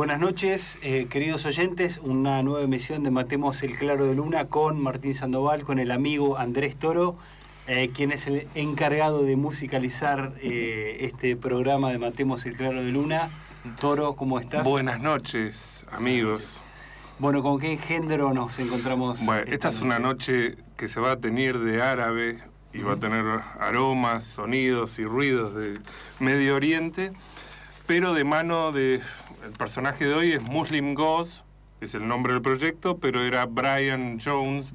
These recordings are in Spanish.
Buenas noches, queridos oyentes. Una nueva emisión de Matemos el Claro de Luna con Martín Sandoval, con el amigo Andrés Toro, quien es el encargado de musicalizar este programa de Matemos el Claro de Luna. Toro, ¿cómo estás? Buenas noches, amigos. Bueno, ¿con qué género nos encontramos? Bueno, esta es una noche que se va a teñir de árabe y va a tener aromas, sonidos y ruidos de Medio Oriente, pero de mano de... El personaje de hoy es Muslim Ghost, es el nombre del proyecto, pero era Bryn Jones,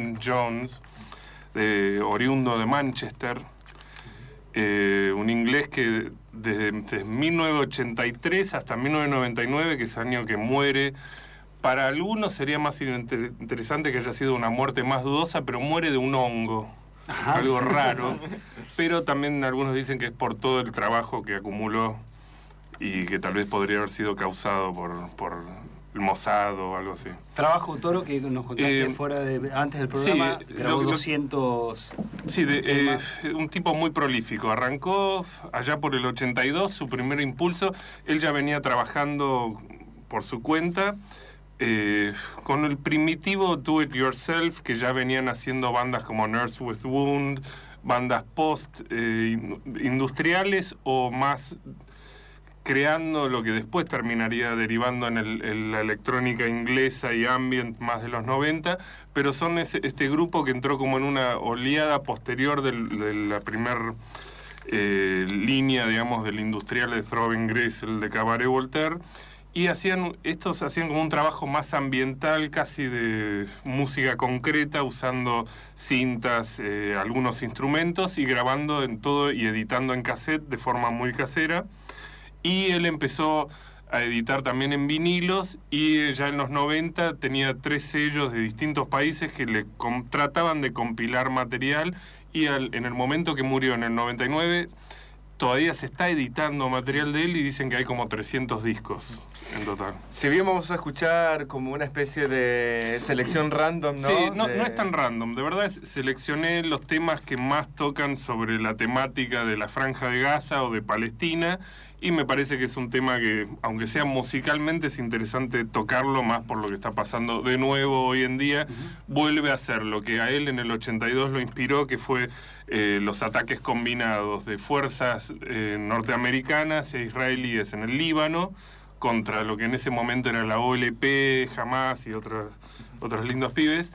oriundo de Manchester, un inglés que desde 1983 hasta 1999, que es el año que muere. Para algunos sería más interesante que haya sido una muerte más dudosa, pero muere de un hongo. Ajá. Algo raro, pero también algunos dicen que es por todo el trabajo que acumuló y que tal vez podría haber sido causado por el Mossad o algo así. Trabajo, Toro, que nos contaste antes del programa, sí, grabó 200 Sí, un tipo muy prolífico. Arrancó allá por el 82, su primer impulso. Él ya venía trabajando por su cuenta, con el primitivo Do It Yourself, que ya venían haciendo bandas como Nurse with Wound, bandas post-industriales o más... creando lo que después terminaría derivando en la electrónica inglesa y ambient más de los 90, pero son este grupo que entró como en una oleada posterior de la primer línea, digamos, del industrial de Throbbing Gristle, de Cabaret Voltaire, y hacían como un trabajo más ambiental, casi de música concreta, usando cintas, algunos instrumentos, y grabando en todo y editando en cassette de forma muy casera. Y él empezó a editar también en vinilos, y ya en los 90 tenía 3 sellos de distintos países que le trataban de compilar material, y en el momento que murió, en el 99, todavía se está editando material de él y dicen que hay como 300 discos en total. Si bien vamos a escuchar como una especie de selección random, ¿no? Sí, no es tan random. De verdad seleccioné los temas que más tocan sobre la temática de la Franja de Gaza o de Palestina, y me parece que es un tema que, aunque sea musicalmente, es interesante tocarlo más por lo que está pasando de nuevo hoy en día. Vuelve a ser lo que a él en el 82 lo inspiró, que fue los ataques combinados de fuerzas norteamericanas e israelíes en el Líbano contra lo que en ese momento era la OLP, Hamas y otros lindos pibes.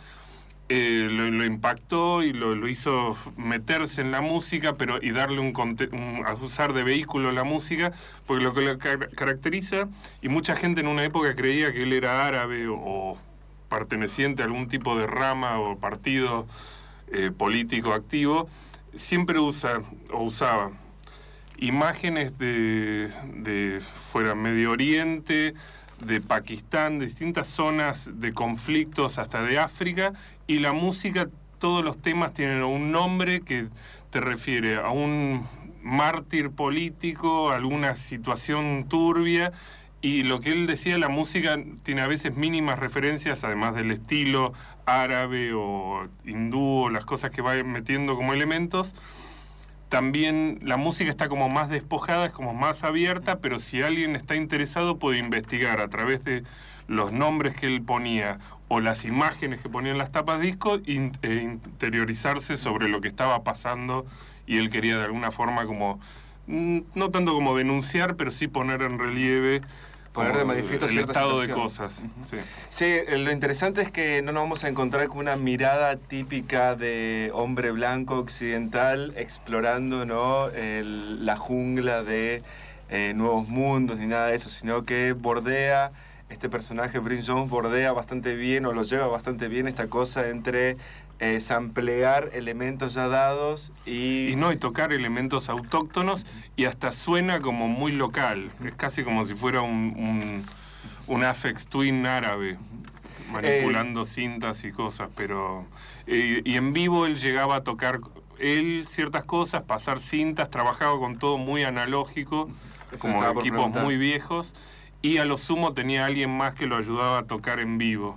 Lo impactó y lo hizo meterse en la música, y darle a usar de vehículo la música, porque lo que lo caracteriza, y mucha gente en una época creía que él era árabe o perteneciente a algún tipo de rama o partido político activo, siempre usaba imágenes de fuera Medio Oriente, de Pakistán, de distintas zonas de conflictos, hasta de África, y la música, todos los temas tienen un nombre que te refiere a un mártir político, a alguna situación turbia, y lo que él decía, la música tiene a veces mínimas referencias, además del estilo árabe o hindú, o las cosas que va metiendo como elementos. También la música está como más despojada, es como más abierta, pero si alguien está interesado puede investigar a través de los nombres que él ponía o las imágenes que ponía en las tapas disco, interiorizarse sobre lo que estaba pasando, y él quería de alguna forma como, no tanto como denunciar, pero sí poner en relieve, poner de manifiesto el estado situación de cosas. Sí. Sí, lo interesante es que no nos vamos a encontrar con una mirada típica de hombre blanco occidental explorando, ¿no?, la jungla de nuevos mundos ni nada de eso, sino que bordea, este personaje Bryn Jones bordea bastante bien, o lo lleva bastante bien, esta cosa entre samplear elementos ya dados y tocar elementos autóctonos, y hasta suena como muy local. Es casi como si fuera un Aphex Twin árabe, manipulando cintas y cosas, pero y en vivo él llegaba a tocar ciertas cosas, pasar cintas, trabajaba con todo muy analógico, como equipos muy viejos, y a lo sumo tenía alguien más que lo ayudaba a tocar en vivo.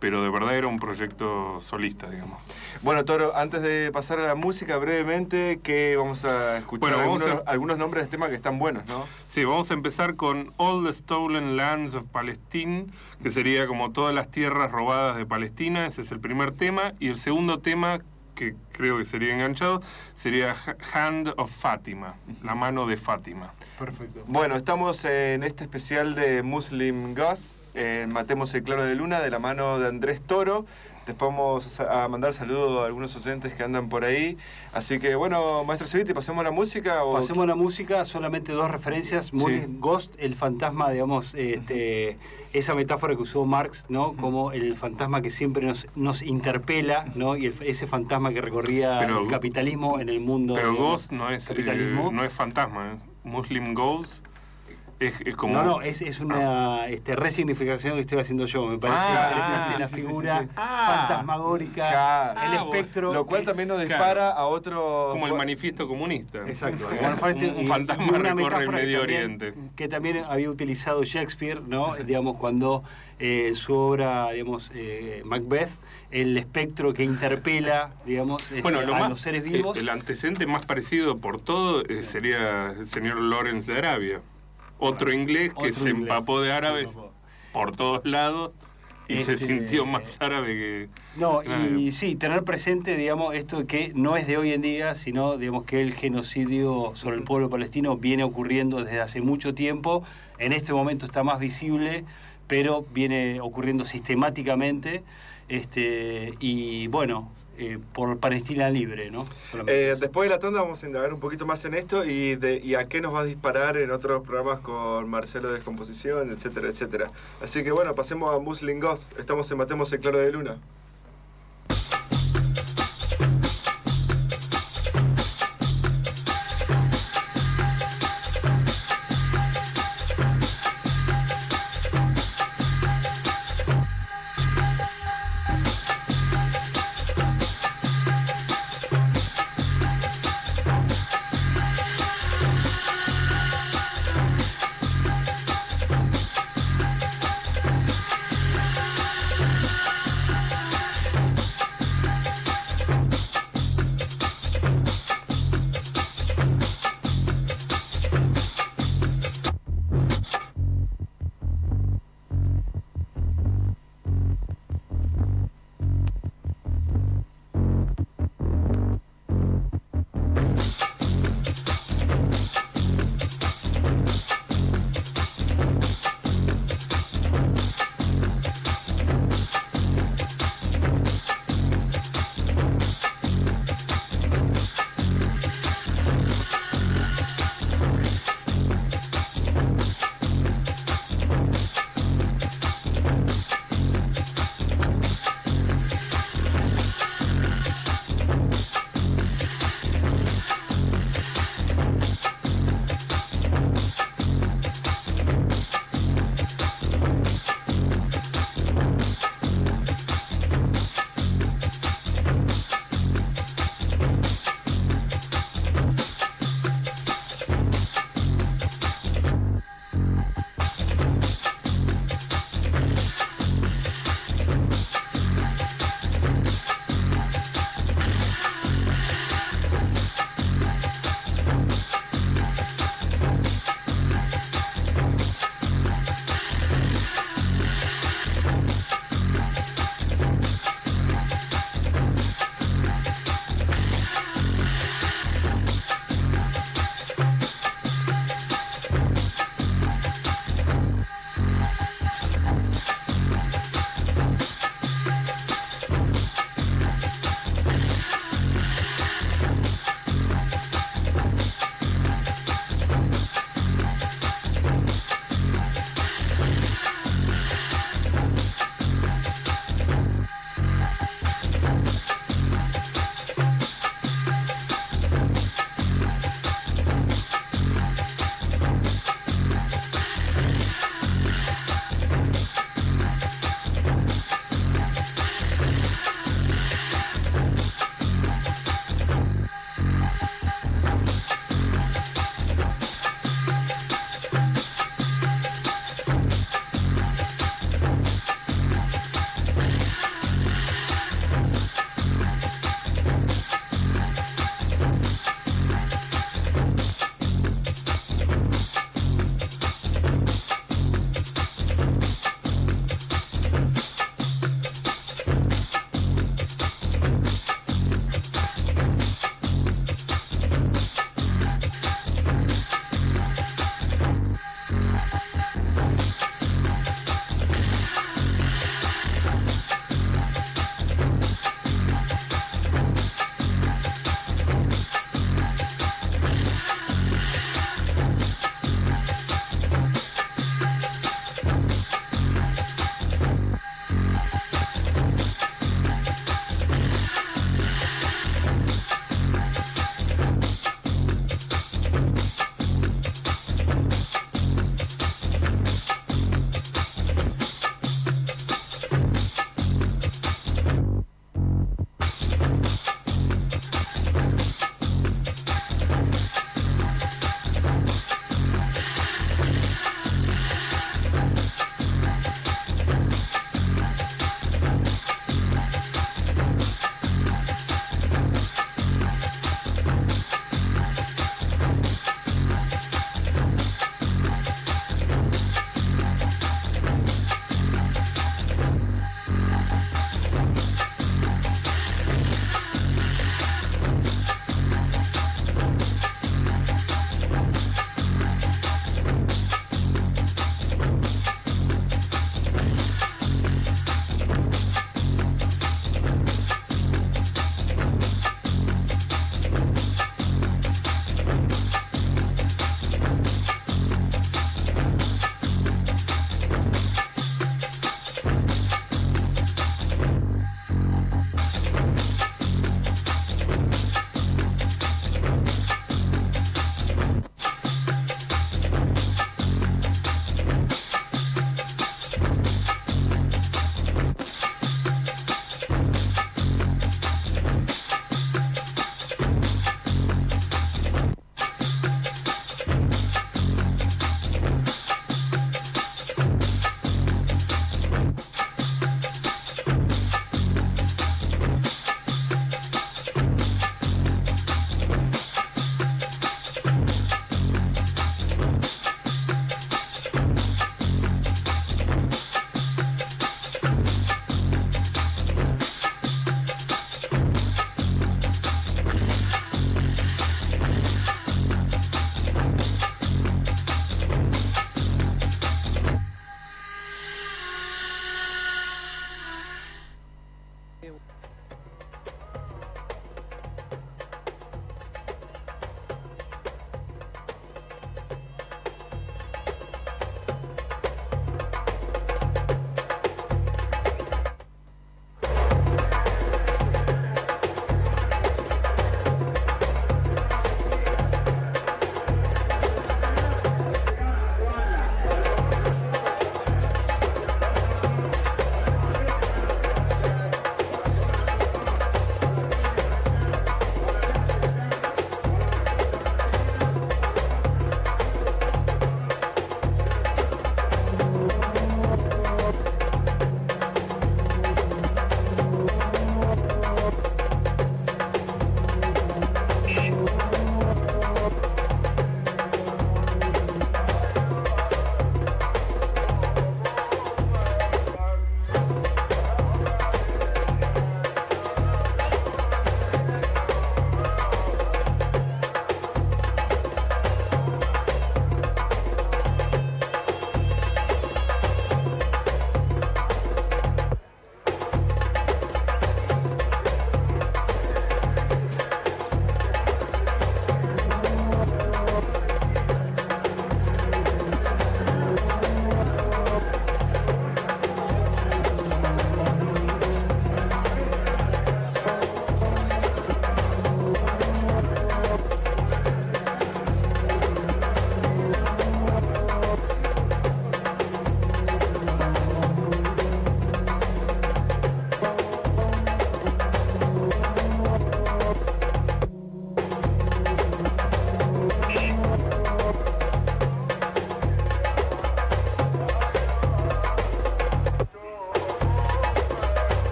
pero de verdad era un proyecto solista, digamos. Bueno, Toro, antes de pasar a la música, brevemente, que vamos a escuchar algunos nombres de temas que están buenos, ¿no? Sí, vamos a empezar con All the Stolen Lands of Palestine, que sería como todas las tierras robadas de Palestina. Ese es el primer tema. Y el segundo tema, que creo que sería enganchado, sería Hand of Fatima, la mano de Fátima. Perfecto. Bueno, estamos en este especial de Muslim Goss, Matemos el Claro de Luna, de la mano de Andrés Toro. Después vamos a mandar saludos a algunos oyentes que andan por ahí. Así que, bueno, Maestro Ceviti, ¿pasemos a la música? Pasemos a la música, solamente dos referencias. Muslim Ghost, el fantasma, digamos, esa metáfora que usó Marx, ¿no? Como el fantasma que siempre nos interpela, ¿no? Y ese fantasma que recorría el capitalismo en el mundo. Pero digamos, Ghost no es fantasma, ¿eh? Muslim Ghost es como... No, es una resignificación que estoy haciendo yo. Me parece interesante la figura fantasmagórica, el espectro. Lo cual también nos dispara a otro... Como el manifiesto comunista. Exacto. Un fantasma recorre el Medio Oriente. Que también había utilizado Shakespeare, ¿no? Digamos, cuando en su obra, digamos, Macbeth, el espectro que interpela, digamos, a los seres vivos. El antecedente más parecido por todo sería el señor Lawrence de Arabia. Otro inglés que se empapó de árabes por todos lados y se sintió más árabe que... No, y sí, tener presente, digamos, esto que no es de hoy en día, sino, digamos, que el genocidio sobre el pueblo palestino viene ocurriendo desde hace mucho tiempo. En este momento está más visible, pero viene ocurriendo sistemáticamente. Y bueno... por Palestina libre, ¿no? Después de la tanda vamos a indagar un poquito más en esto y a qué nos va a disparar en otros programas con Marcelo de Descomposición, etcétera, etcétera. Así que bueno, pasemos a Muslim Goss. Estamos en Matemos el Claro de Luna.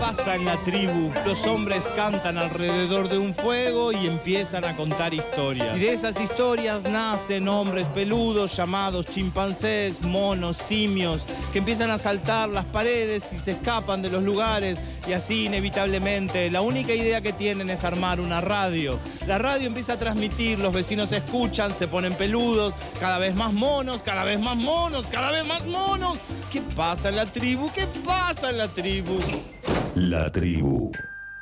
pasa en la tribu? Los hombres cantan alrededor de un fuego y empiezan a contar historias. Y de esas historias nacen hombres peludos llamados chimpancés, monos, simios, que empiezan a saltar las paredes y se escapan de los lugares. Y así, inevitablemente, la única idea que tienen es armar una radio. La radio empieza a transmitir, los vecinos escuchan, se ponen peludos, cada vez más monos, cada vez más monos, cada vez más monos. ¿Qué pasa en la tribu? ¿Qué pasa en la tribu? La tribu.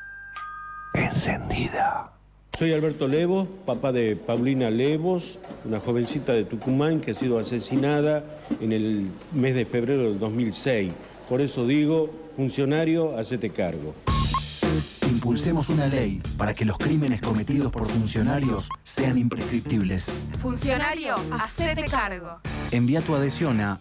Encendida. Soy Alberto Levos, papá de Paulina Levos, una jovencita de Tucumán que ha sido asesinada en el mes de febrero del 2006. Por eso digo, funcionario, hacete cargo. Impulsemos una ley para que los crímenes cometidos por funcionarios sean imprescriptibles. Funcionario, hacete cargo. Envía tu adhesión a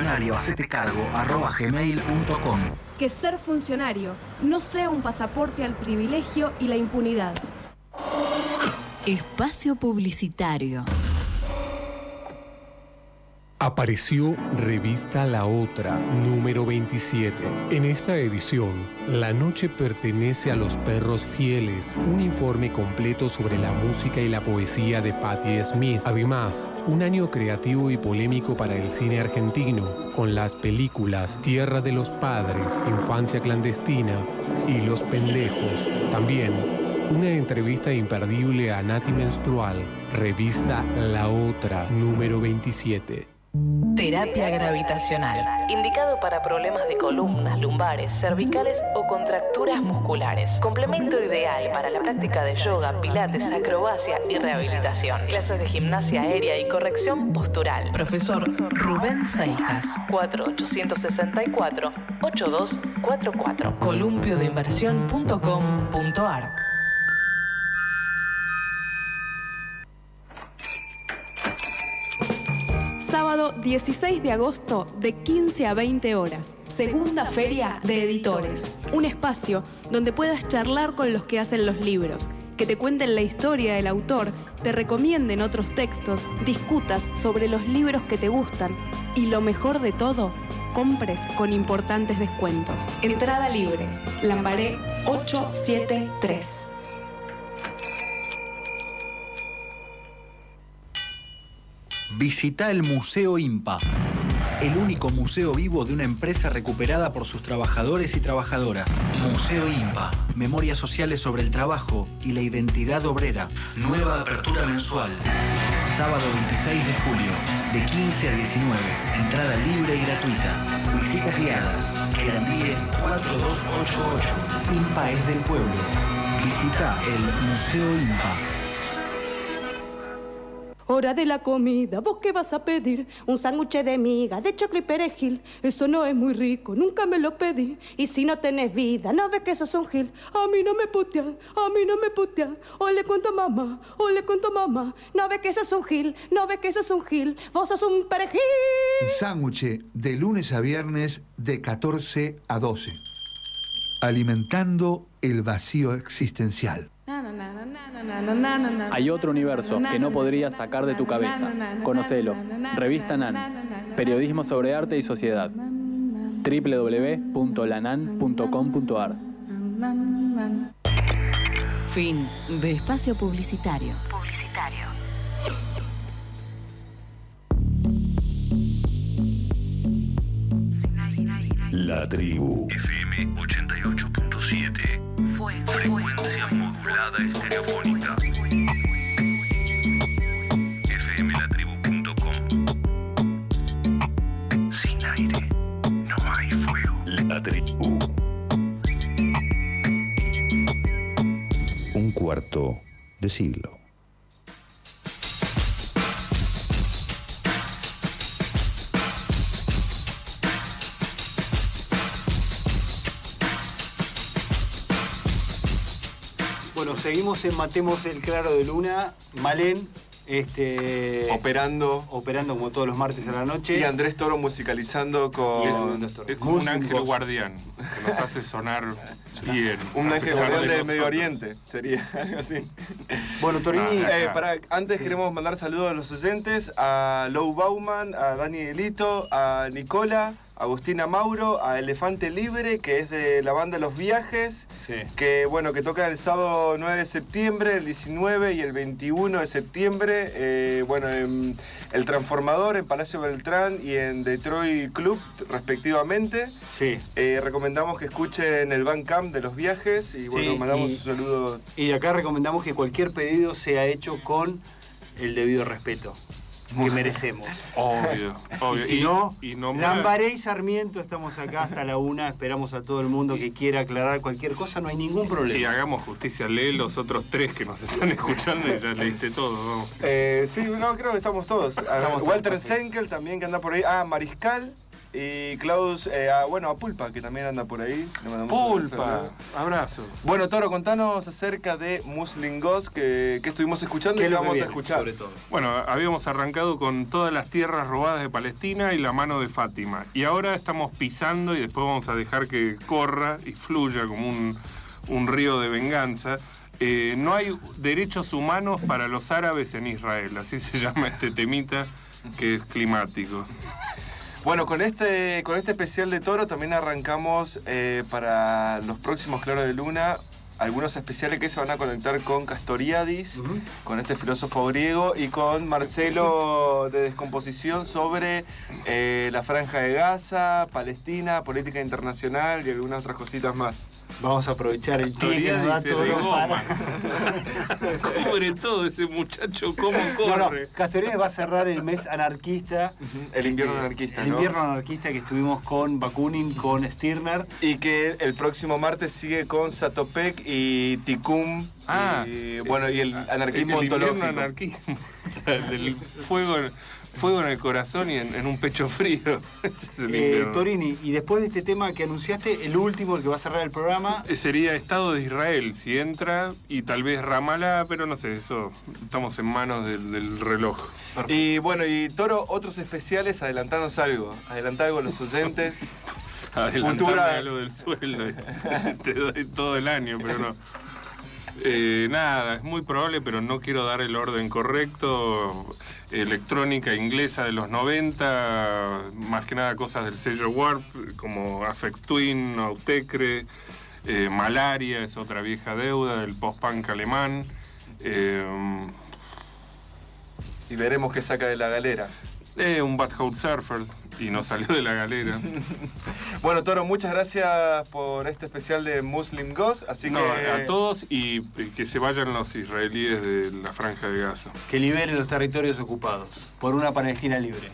funcionariohacetecargo@gmail.com. Que ser funcionario no sea un pasaporte al privilegio y la impunidad. Espacio publicitario. Apareció Revista La Otra, número 27. En esta edición, la noche pertenece a los perros fieles, un informe completo sobre la música y la poesía de Patti Smith. Además, un año creativo y polémico para el cine argentino, con las películas Tierra de los Padres, Infancia Clandestina y Los Pendejos. También, una entrevista imperdible a Nati Menstrual, Revista La Otra, número 27. Terapia gravitacional. Indicado para problemas de columnas, lumbares, cervicales o contracturas musculares. Complemento ideal para la práctica de yoga, pilates, acrobacia y rehabilitación. Clases de gimnasia aérea y corrección postural. Profesor Rubén Seijas. 4864-8244. ColumpioDeinversión.com.ar. Sábado 16 de agosto de 15 a 20 horas. Segunda Feria de Editores. Un espacio donde puedas charlar con los que hacen los libros, que te cuenten la historia del autor, te recomienden otros textos, discutas sobre los libros que te gustan y lo mejor de todo, compres con importantes descuentos. Entrada libre. Lambaré 873. Visita el Museo IMPA, el único museo vivo de una empresa recuperada por sus trabajadores y trabajadoras. Museo IMPA, memorias sociales sobre el trabajo y la identidad obrera. Nueva apertura mensual. Sábado 26 de julio, de 15 a 19. Entrada libre y gratuita. Visitas guiadas. Querandíes 4288. IMPA es del pueblo. Visita el Museo IMPA. Hora de la comida, ¿vos qué vas a pedir? Un sándwich de miga, de choclo y perejil. Eso no es muy rico, nunca me lo pedí. Y si no tenés vida, no ves que sos un gil. A mí no me putea, a mí no me putea. O le cuento a mamá, o le cuento a mamá. No ves que sos un gil, no ves que sos un gil. Vos sos un perejil. Sándwich de lunes a viernes de 14 a 12. Alimentando el vacío existencial. Hay otro universo que no podrías sacar de tu cabeza. Conocelo. Revista NAN. Periodismo sobre arte y sociedad. www.lanan.com.ar. Fin de espacio publicitario. La tribu. FM 88.7. Frecuencia modulada estereofónica. fmlatribu.com. Sin aire no hay fuego. La tribu. Un cuarto de siglo. Bueno, seguimos en Matemos el Claro de Luna. Malén, operando como todos los martes a la noche. Y Andrés Toro musicalizando con... Es como un ángel guardián que nos hace sonar bien. Un ángel guardián del Medio Oriente, sería algo así. Bueno, Torini... Antes queremos mandar saludos a los oyentes, a Lou Bauman, a Dani Delito, a Nicola, Agustina Mauro, a Elefante Libre, que es de la banda Los Viajes, que bueno, que tocan el sábado 9 de septiembre, el 19 y el 21 de septiembre, bueno, en El Transformador, en Palacio Beltrán y en Detroit Club, respectivamente. Sí. Recomendamos que escuchen el Bandcamp de Los Viajes y bueno, mandamos un saludo. Y acá recomendamos que cualquier pedido sea hecho con el debido respeto que merecemos. Obvio. Y si no, Lambaré y Sarmiento estamos acá hasta la 1, esperamos a todo el mundo que quiera aclarar cualquier cosa, no hay ningún problema. Y hagamos justicia, lee los otros 3 que nos están escuchando y ya leíste todo, ¿no? Sí, no, creo que estamos todos. Walter Senkel también, que anda por ahí. Mariscal. Y Klaus, bueno, a Pulpa, que también anda por ahí. Pulpa, abrazo. Bueno, Toro, contanos acerca de Muslim Ghost, que estuvimos escuchando y que vamos a escuchar. Sobre todo. Bueno, habíamos arrancado con todas las tierras robadas de Palestina y la mano de Fátima. Y ahora estamos pisando y después vamos a dejar que corra y fluya como un río de venganza. No hay derechos humanos para los árabes en Israel, así se llama este temita que es climático. Bueno, con este especial de Toro también arrancamos para los próximos Claro de Luna algunos especiales que se van a conectar con Castoriadis, con este filósofo griego, y con Marcelo de Descomposición sobre la Franja de Gaza, Palestina, política internacional y algunas otras cositas más. Vamos a aprovechar el pie que nos da Toro para... Cobre todo ese muchacho, cómo corre. No, Castoriadis va a cerrar el mes anarquista. El invierno anarquista, El invierno anarquista que estuvimos con Bakunin, con Stirner. Y que el próximo martes sigue con Satopek y Tikum. Y, bueno, y el anarquismo ontológico. El invierno anarquismo. El fuego en el corazón y en un pecho frío. Ese es el Torini, y después de este tema que anunciaste, el último, el que va a cerrar el programa... Sería Estado de Israel, si entra, y tal vez Ramallah, pero no sé, eso estamos en manos del reloj. Perfecto. Y bueno, y Toro, otros especiales, adelantanos algo. Adelantá algo a los oyentes. Adelantame algo del sueldo. Te doy todo el año, pero no. Nada, es muy probable, pero no quiero dar el orden correcto. Electrónica inglesa de los 90, más que nada cosas del sello Warp, como Aphex Twin, Autechre, Malaria es otra vieja deuda del post-punk alemán. Y veremos qué saca de la galera. Un Bad House Surfers, y nos salió de la galera. Bueno, Toro, muchas gracias por este especial de Muslim Ghost. Así que a todos, y que se vayan los israelíes de la Franja de Gaza. Que liberen los territorios ocupados por una Palestina libre.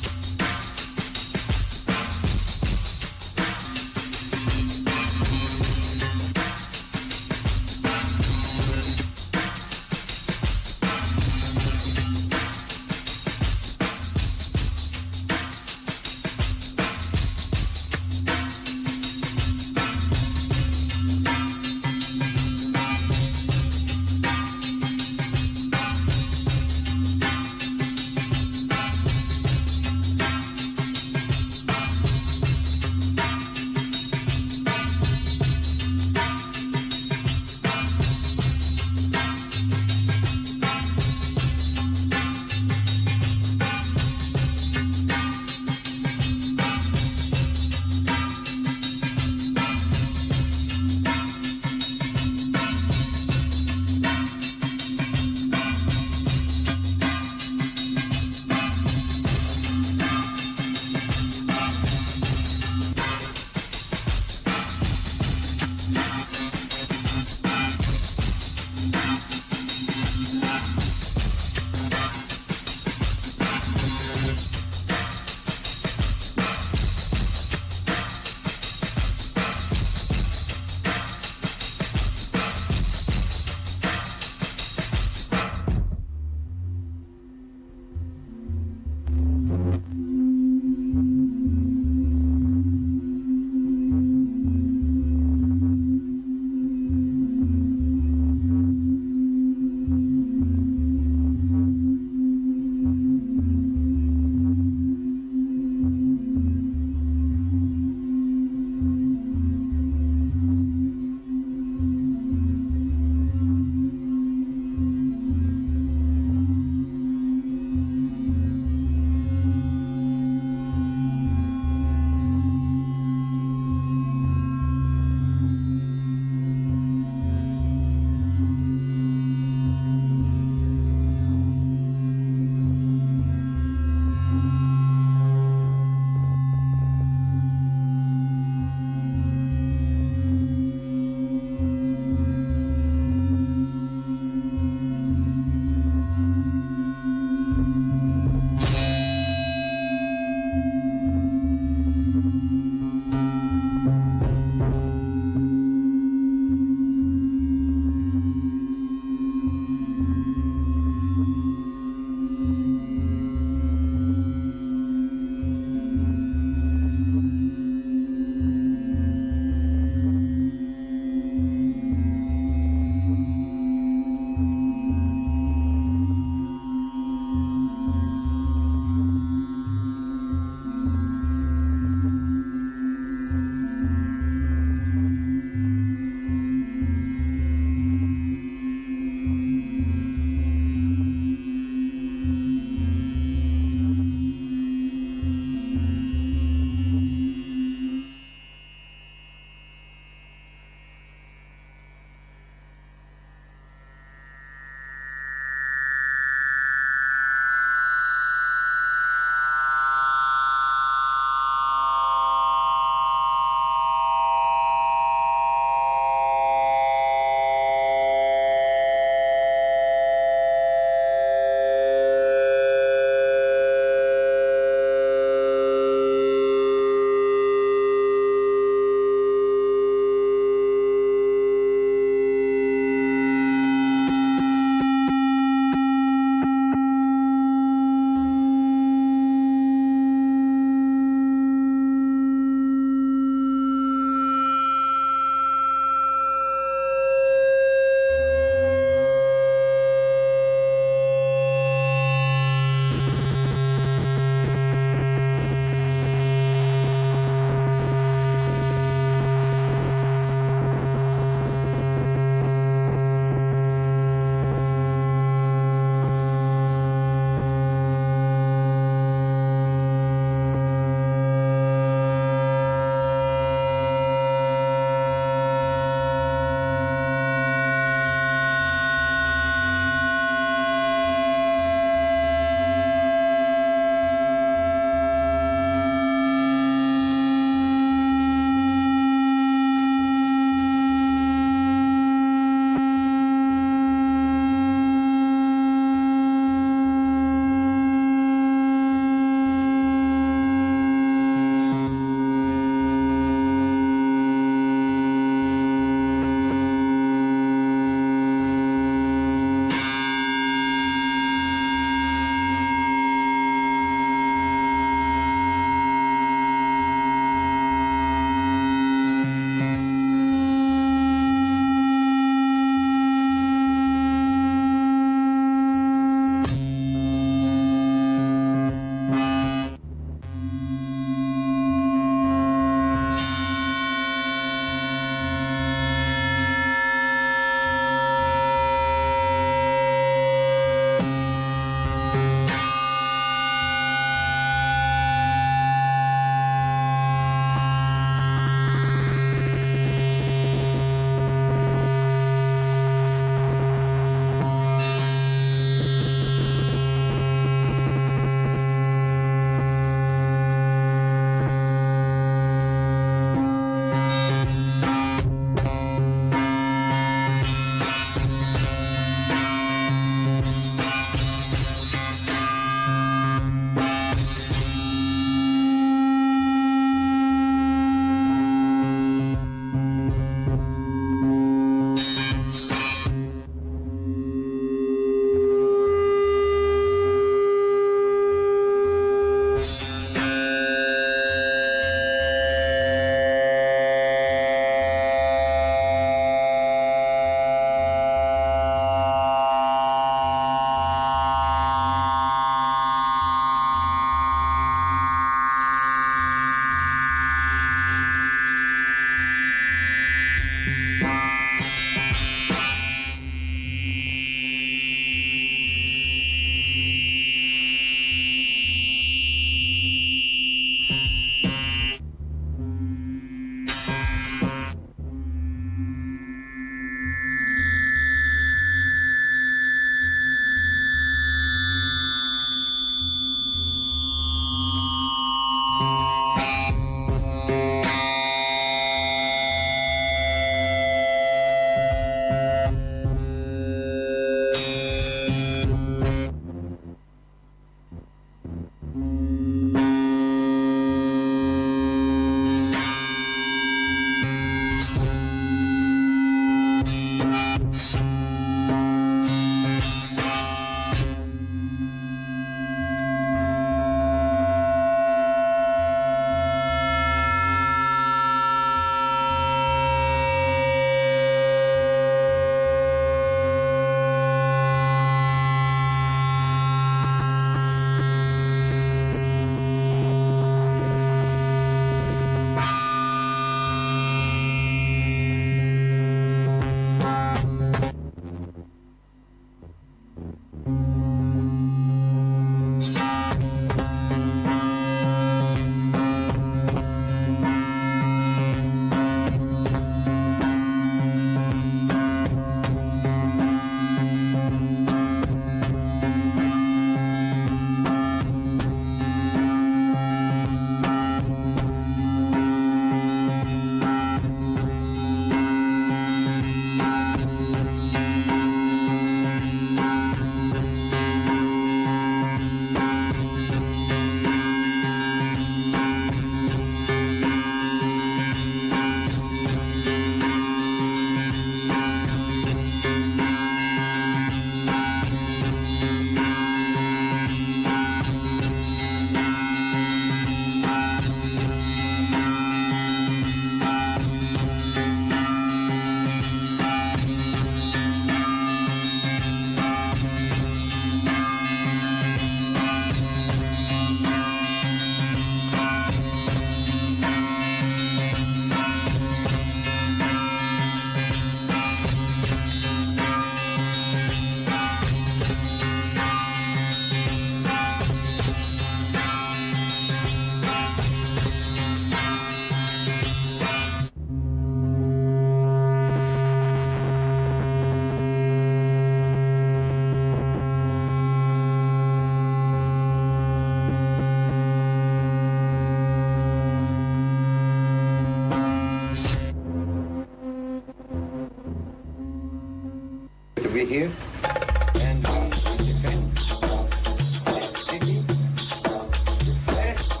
to be here, and we defend this city. The best.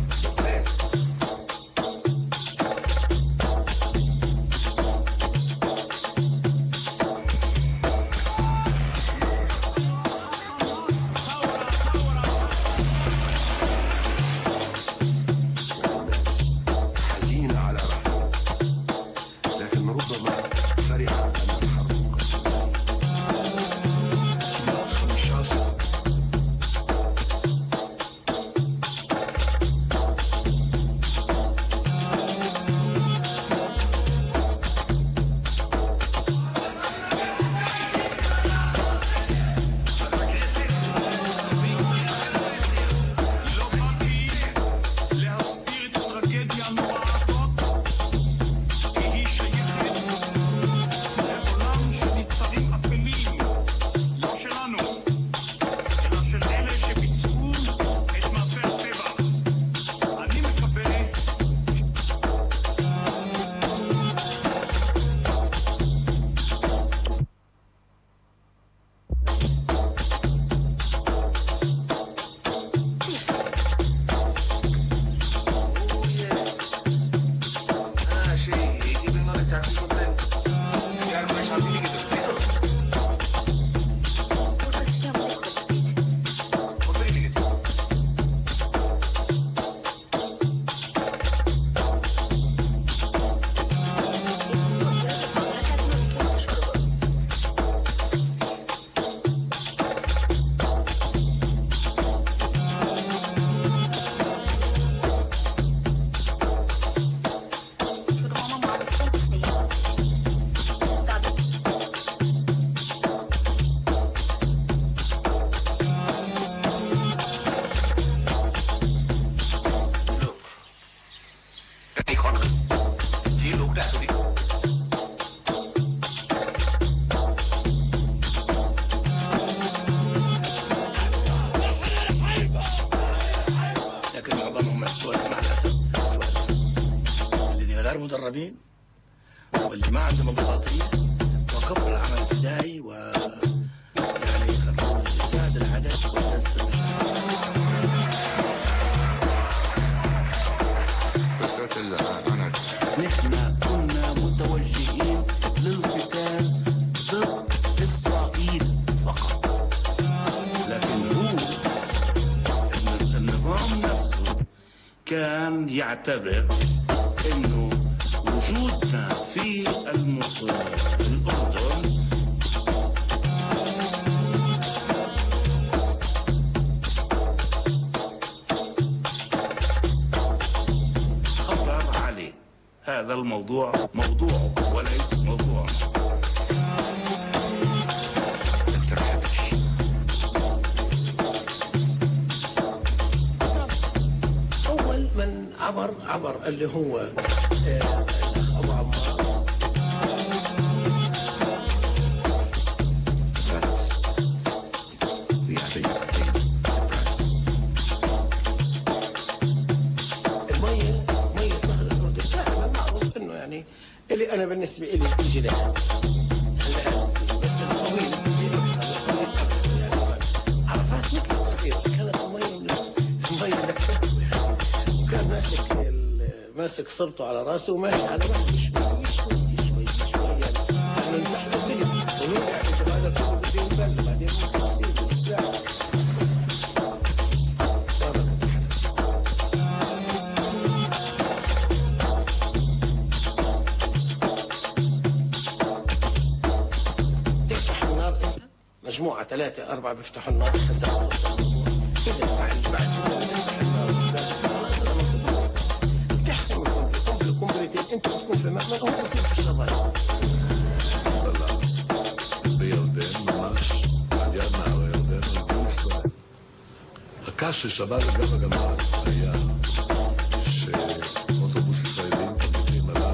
مدربين واللي ما عندهم انضباطيه وكبر العمل الابتدائي ويعني خلوه يزاد العدد ويزاد نحن كنا متوجهين للقتال ضد اسرائيل فقط، لكن هو النظام نفسه كان يعتبر انه وجودنا في الأردن خطر عليه. هذا الموضوع موضوعه وليس موضوعنا. أول من عبر اللي هو الأخ أبو عمار. المية نهر الأردن دائما معروف إنه يعني اللي أنا بالنسبة لي بتيجي لها بس الطويل بتيجي أكثر يعني عرفات مثل القصير كانت المية لكتة يعني وكان ماسك صرته على راسه وماشي على وجهه شوي يعني احنا نزحلق الدنيا ونوقع في هذا كله بدين بل بعدين مصير بالاسلام. تفتح النار انت مجموعة 3 4 بيفتحوا النار حسب الموضوع كده بعد تفتح النار انت بتكون في مأمن او بتصير في الشظايا. בירדן ממש, על נהר הירדן, על גבול ישראל. הקש ששבר את גב הגמל היה שאוטובוס ישראלים תמידים עלה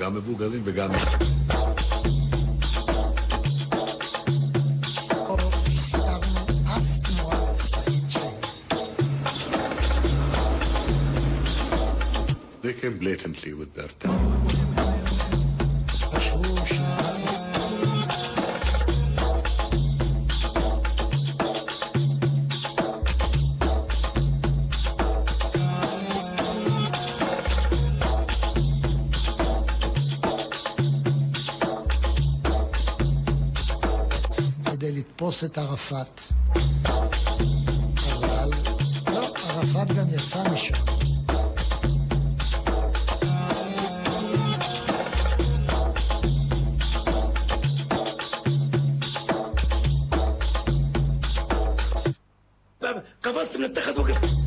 גם מבוגרים וגם... They came blatantly with their tongue. כדי לתפוס את ערפאת. אבל לא, ערפאת גם יצא משם. קפצתם לתחת ווקף.